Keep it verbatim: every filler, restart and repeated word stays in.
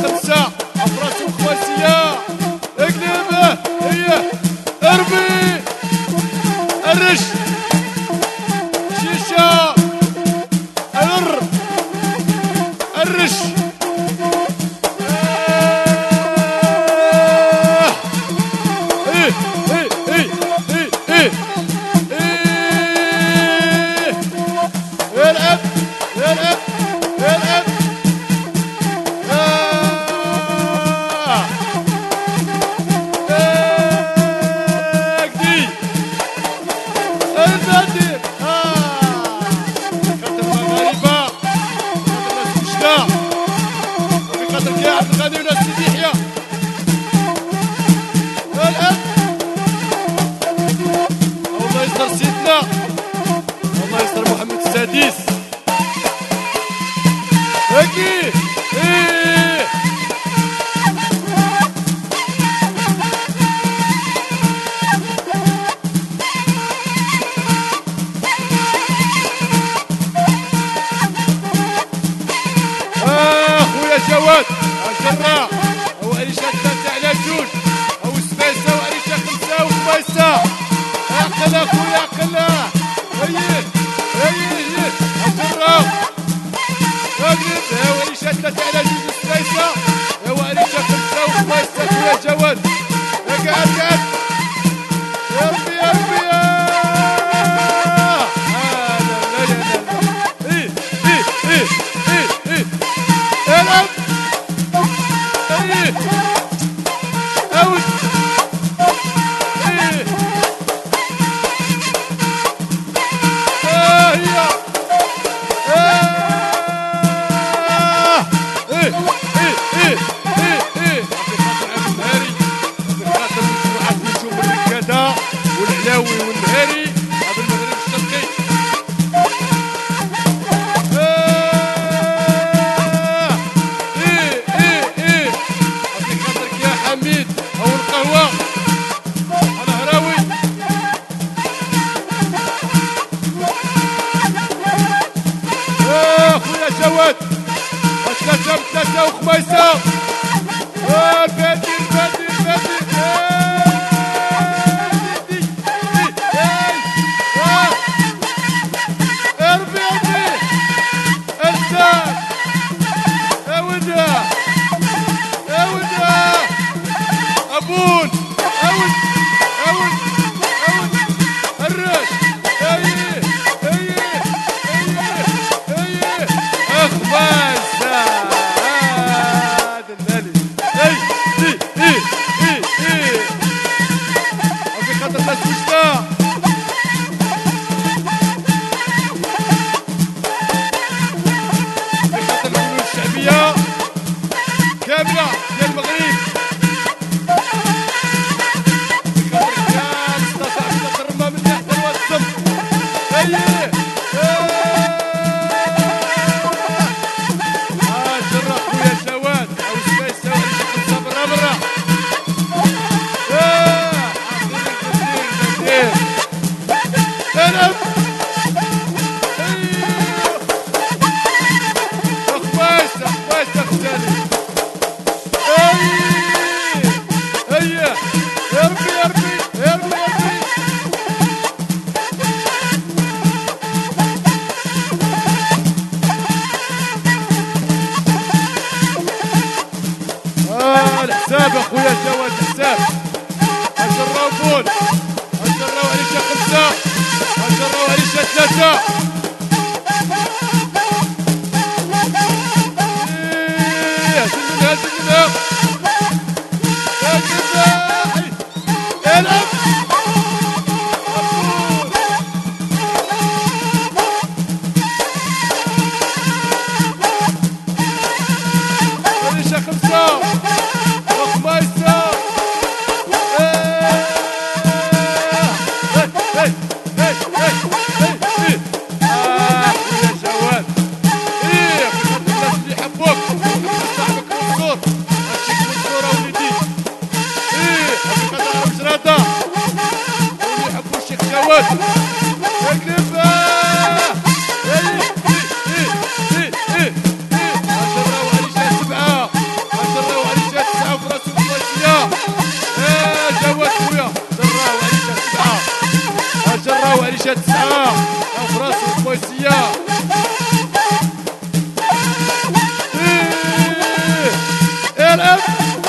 خمسة أفراس وخواسية اقلبه هي ارمي الرش شيشة الر الرش ايه ايه ايه ايه ايه ايه العب العب العب غادي وناس سيدي يحيى الآن الله يستر سيدنا الله يستر محمد السادس هاكي ايه اه خويا جواد الجراح هو أريشة ثلاثة على جوج أو سبايسة وأريشة خمسة وخميسة عقل أخويا عقل هيه هيه هيه الجراح اقلب هو أريشة ثلاثة على جوج وسبايسة هو أريشة خمسة وخميسة خويا جواد قعد قعد يا ربي يا ربي لا لا لا لا ايه ايه ايه ايه ايه العب ايه اوت ايه اه هي اه ايه ايه ايه ايه ايه بخاطر عبد المهاري بخاطر مجموعات نجوم الركاده والعلاوي والمهاري هذا المغرب الشرقي حميد او القهوه الهراوي اه خويا جواد ثلاثة بثلاثة وخميسة اه البادي البادي البادي اربي اربي ارسال يا ودا يا ودا أبون أود أود أود الرش أيه أيه أيه أيه أخبازة هذا الليل أي إيه إيه إيه إيه وفي خاطر الناس وجدة في خاطر الفنون الشعبية كاملة ديال المغرب الحساب اخويا جواد الحساب الجراو بول الجراو عليشة خمسة الجراو عليشة ثلاثة ايه سلمها سلمها العب عليشة خمسة وخميسة الام